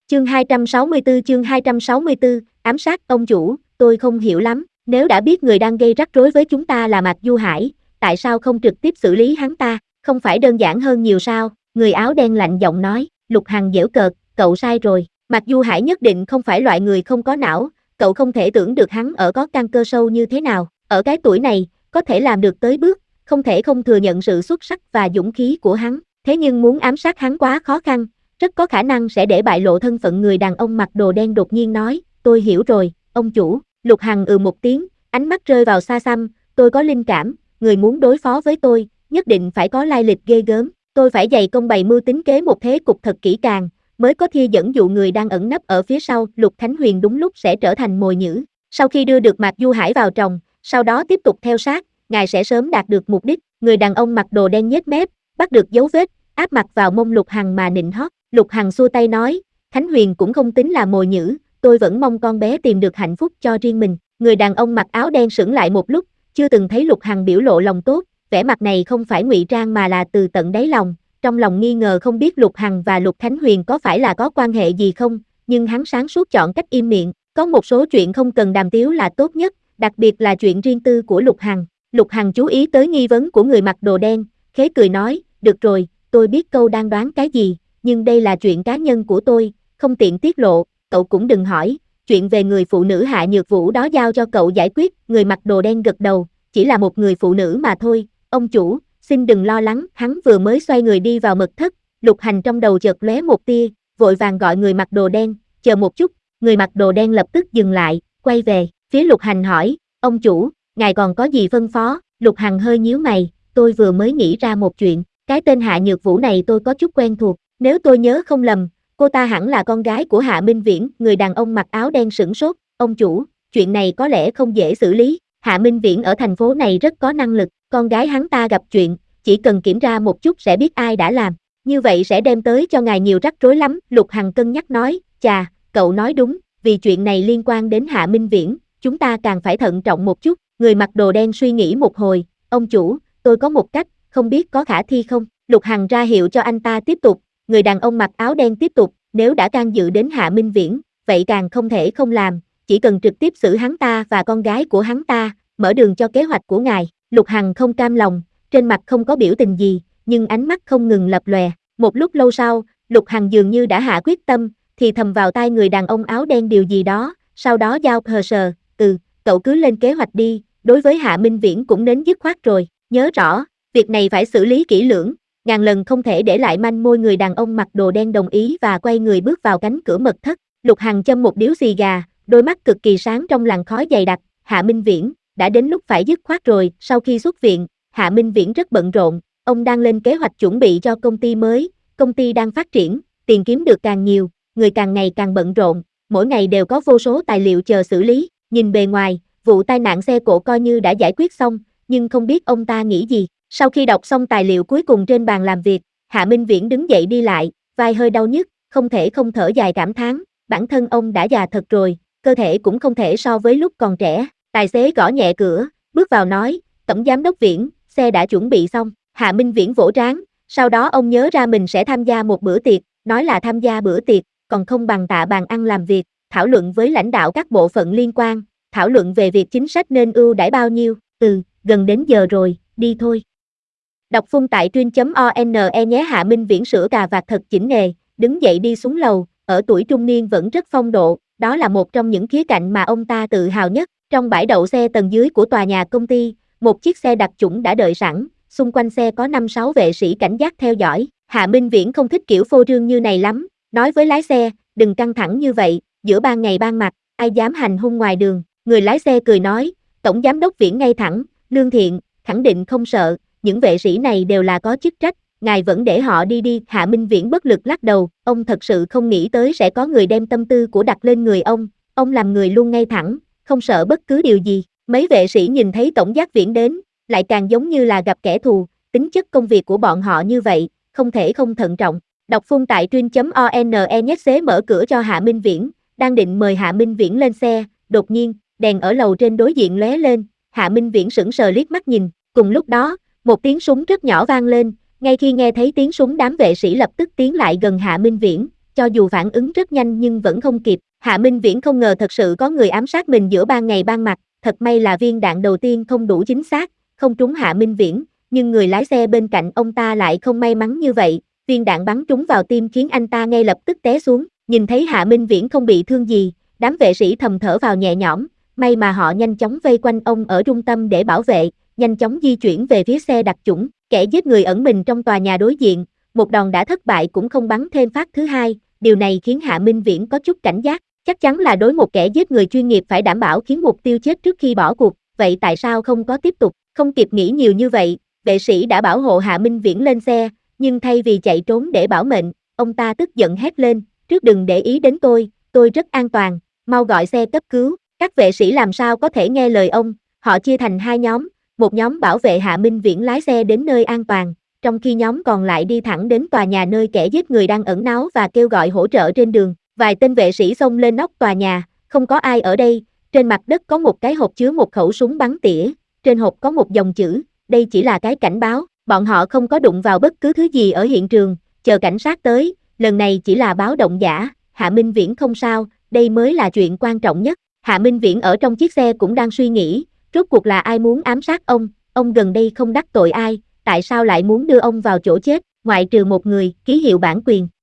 Chương 264, ám sát ông chủ, tôi không hiểu lắm, nếu đã biết người đang gây rắc rối với chúng ta là Mạc Du Hải, tại sao không trực tiếp xử lý hắn ta, không phải đơn giản hơn nhiều sao, người áo đen lạnh giọng nói, Lục Hằng giễu cợt, cậu sai rồi, Mạc Du Hải nhất định không phải loại người không có não, cậu không thể tưởng được hắn ở có căn cơ sâu như thế nào, ở cái tuổi này, có thể làm được tới bước, không thể không thừa nhận sự xuất sắc và dũng khí của hắn, thế nhưng muốn ám sát hắn quá khó khăn, rất có khả năng sẽ để bại lộ thân phận người đàn ông mặc đồ đen đột nhiên nói, tôi hiểu rồi, ông chủ, Lục Hằng một tiếng, ánh mắt rơi vào xa xăm, tôi có linh cảm, người muốn đối phó với tôi, nhất định phải có lai lịch ghê gớm, tôi phải dày công bày mưu tính kế một thế cục thật kỹ càng, mới có thể dẫn dụ người đang ẩn nấp ở phía sau, Lục Khánh Huyền đúng lúc sẽ trở thành mồi nhử. Sau khi đưa được Mạc Du Hải vào tròng, sau đó tiếp tục theo sát, ngài sẽ sớm đạt được mục đích, người đàn ông mặc đồ đen nhếch mép, bắt được dấu vết, áp mặt vào mông Lục Hằng mà nịnh hót. Lục Hằng xua tay nói, Khánh Huyền cũng không tính là mồi nhử, tôi vẫn mong con bé tìm được hạnh phúc cho riêng mình. Người đàn ông mặc áo đen sững lại một lúc, chưa từng thấy Lục Hằng biểu lộ lòng tốt, vẻ mặt này không phải ngụy trang mà là từ tận đáy lòng, trong lòng nghi ngờ không biết Lục Hằng và Lục Khánh Huyền có phải là có quan hệ gì không, nhưng hắn sáng suốt chọn cách im miệng, có một số chuyện không cần đàm tiếu là tốt nhất, đặc biệt là chuyện riêng tư của Lục Hằng. Lục Hằng chú ý tới nghi vấn của người mặc đồ đen, khế cười nói, được rồi, tôi biết câu đang đoán cái gì, nhưng đây là chuyện cá nhân của tôi, không tiện tiết lộ, cậu cũng đừng hỏi, chuyện về người phụ nữ Hạ Nhược Vũ đó giao cho cậu giải quyết, người mặc đồ đen gật đầu, chỉ là một người phụ nữ mà thôi, ông chủ, xin đừng lo lắng, hắn vừa mới xoay người đi vào mật thất, Lục Hành trong đầu chợt lóe một tia, vội vàng gọi người mặc đồ đen, chờ một chút, người mặc đồ đen lập tức dừng lại, quay về, phía Lục Hành hỏi, ông chủ, ngài còn có gì phân phó, Lục Hằng hơi nhíu mày, tôi vừa mới nghĩ ra một chuyện, cái tên Hạ Nhược Vũ này tôi có chút quen thuộc, nếu tôi nhớ không lầm, cô ta hẳn là con gái của Hạ Minh Viễn, người đàn ông mặc áo đen sửng sốt, ông chủ, chuyện này có lẽ không dễ xử lý, Hạ Minh Viễn ở thành phố này rất có năng lực, con gái hắn ta gặp chuyện, chỉ cần kiểm tra một chút sẽ biết ai đã làm, như vậy sẽ đem tới cho ngài nhiều rắc rối lắm, Lục Hằng cân nhắc nói, chà, cậu nói đúng, vì chuyện này liên quan đến Hạ Minh Viễn, chúng ta càng phải thận trọng một chút, người mặc đồ đen suy nghĩ một hồi, ông chủ, tôi có một cách, không biết có khả thi không, Lục Hằng ra hiệu cho anh ta tiếp tục, người đàn ông mặc áo đen tiếp tục, nếu đã can dự đến Hạ Minh Viễn, vậy càng không thể không làm, chỉ cần trực tiếp xử hắn ta và con gái của hắn ta, mở đường cho kế hoạch của ngài, Lục Hằng không cam lòng, trên mặt không có biểu tình gì, nhưng ánh mắt không ngừng lập lòe, một lúc lâu sau, Lục Hằng dường như đã hạ quyết tâm, thì thầm vào tai người đàn ông áo đen điều gì đó, sau đó giao hờ sờ, cậu cứ lên kế hoạch đi, đối với Hạ Minh Viễn cũng đến dứt khoát rồi, nhớ rõ, việc này phải xử lý kỹ lưỡng, ngàn lần không thể để lại manh mối. Người đàn ông mặc đồ đen đồng ý và quay người bước vào cánh cửa mật thất, Lục Hằng châm một điếu xì gà, đôi mắt cực kỳ sáng trong làn khói dày đặc, Hạ Minh Viễn, đã đến lúc phải dứt khoát rồi, sau khi xuất viện, Hạ Minh Viễn rất bận rộn, ông đang lên kế hoạch chuẩn bị cho công ty mới, công ty đang phát triển, tiền kiếm được càng nhiều, người càng ngày càng bận rộn, mỗi ngày đều có vô số tài liệu chờ xử lý, nhìn bề ngoài, vụ tai nạn xe cộ coi như đã giải quyết xong, nhưng không biết ông ta nghĩ gì. Sau khi đọc xong tài liệu cuối cùng trên bàn làm việc, Hạ Minh Viễn đứng dậy đi lại, vai hơi đau nhức, không thể không thở dài cảm thán, bản thân ông đã già thật rồi, cơ thể cũng không thể so với lúc còn trẻ. Tài xế gõ nhẹ cửa, bước vào nói, Tổng giám đốc Viễn, xe đã chuẩn bị xong. Hạ Minh Viễn vỗ trán, sau đó ông nhớ ra mình sẽ tham gia một bữa tiệc, nói là tham gia bữa tiệc, còn không bằng tạ bàn ăn làm việc, thảo luận với lãnh đạo các bộ phận liên quan, thảo luận về việc chính sách nên ưu đãi bao nhiêu, gần đến giờ rồi, đi thôi. Đọc phun tại truyện.one nhé. Hạ Minh Viễn sửa cà vạt thật chỉnh nghề, đứng dậy đi xuống lầu, ở tuổi trung niên vẫn rất phong độ, đó là một trong những khía cạnh mà ông ta tự hào nhất. Trong bãi đậu xe tầng dưới của tòa nhà công ty, một chiếc xe đặc chủng đã đợi sẵn, xung quanh xe có 5-6 vệ sĩ cảnh giác theo dõi. Hạ Minh Viễn không thích kiểu phô trương như này lắm, nói với lái xe, đừng căng thẳng như vậy, giữa ban ngày ban mặt, ai dám hành hung ngoài đường. Người lái xe cười nói, Tổng giám đốc Viễn ngay thẳng, lương thiện, khẳng định không sợ, những vệ sĩ này đều là có chức trách, ngài vẫn để họ đi đi. Hạ Minh Viễn bất lực lắc đầu, ông thật sự không nghĩ tới sẽ có người đem tâm tư của đặt lên người ông làm người luôn ngay thẳng, không sợ bất cứ điều gì. Mấy vệ sĩ nhìn thấy Tổng giám Viễn đến, lại càng giống như là gặp kẻ thù, tính chất công việc của bọn họ như vậy, không thể không thận trọng. Đọc phun tại truyện.one nhét xế mở cửa cho Hạ Minh Viễn, đang định mời Hạ Minh Viễn lên xe, đột nhiên, đèn ở lầu trên đối diện lóe lên, Hạ Minh Viễn sững sờ liếc mắt nhìn, cùng lúc đó, một tiếng súng rất nhỏ vang lên, ngay khi nghe thấy tiếng súng đám vệ sĩ lập tức tiến lại gần Hạ Minh Viễn, cho dù phản ứng rất nhanh nhưng vẫn không kịp. Hạ Minh Viễn không ngờ thật sự có người ám sát mình giữa ban ngày ban mặt, thật may là viên đạn đầu tiên không đủ chính xác, không trúng Hạ Minh Viễn, nhưng người lái xe bên cạnh ông ta lại không may mắn như vậy, viên đạn bắn trúng vào tim khiến anh ta ngay lập tức té xuống. Nhìn thấy Hạ Minh Viễn không bị thương gì, đám vệ sĩ thầm thở vào nhẹ nhõm, may mà họ nhanh chóng vây quanh ông ở trung tâm để bảo vệ, nhanh chóng di chuyển về phía xe đặc chủng. Kẻ giết người ẩn mình trong tòa nhà đối diện, một đòn đã thất bại cũng không bắn thêm phát thứ hai, điều này khiến Hạ Minh Viễn có chút cảnh giác, chắc chắn là đối một kẻ giết người chuyên nghiệp phải đảm bảo khiến mục tiêu chết trước khi bỏ cuộc, vậy tại sao không có tiếp tục? Không kịp nghĩ nhiều như vậy, vệ sĩ đã bảo hộ Hạ Minh Viễn lên xe, nhưng thay vì chạy trốn để bảo mệnh, ông ta tức giận hét lên, trước đừng để ý đến tôi rất an toàn, mau gọi xe cấp cứu. Các vệ sĩ làm sao có thể nghe lời ông, họ chia thành hai nhóm, một nhóm bảo vệ Hạ Minh Viễn lái xe đến nơi an toàn, trong khi nhóm còn lại đi thẳng đến tòa nhà nơi kẻ giết người đang ẩn náu và kêu gọi hỗ trợ trên đường. Vài tên vệ sĩ xông lên nóc tòa nhà, không có ai ở đây, trên mặt đất có một cái hộp chứa một khẩu súng bắn tỉa, trên hộp có một dòng chữ, đây chỉ là cái cảnh báo, bọn họ không có đụng vào bất cứ thứ gì ở hiện trường, chờ cảnh sát tới, lần này chỉ là báo động giả, Hạ Minh Viễn không sao, đây mới là chuyện quan trọng nhất. Hạ Minh Viễn ở trong chiếc xe cũng đang suy nghĩ, rốt cuộc là ai muốn ám sát ông gần đây không đắc tội ai, tại sao lại muốn đưa ông vào chỗ chết, ngoại trừ một người, ký hiệu bản quyền.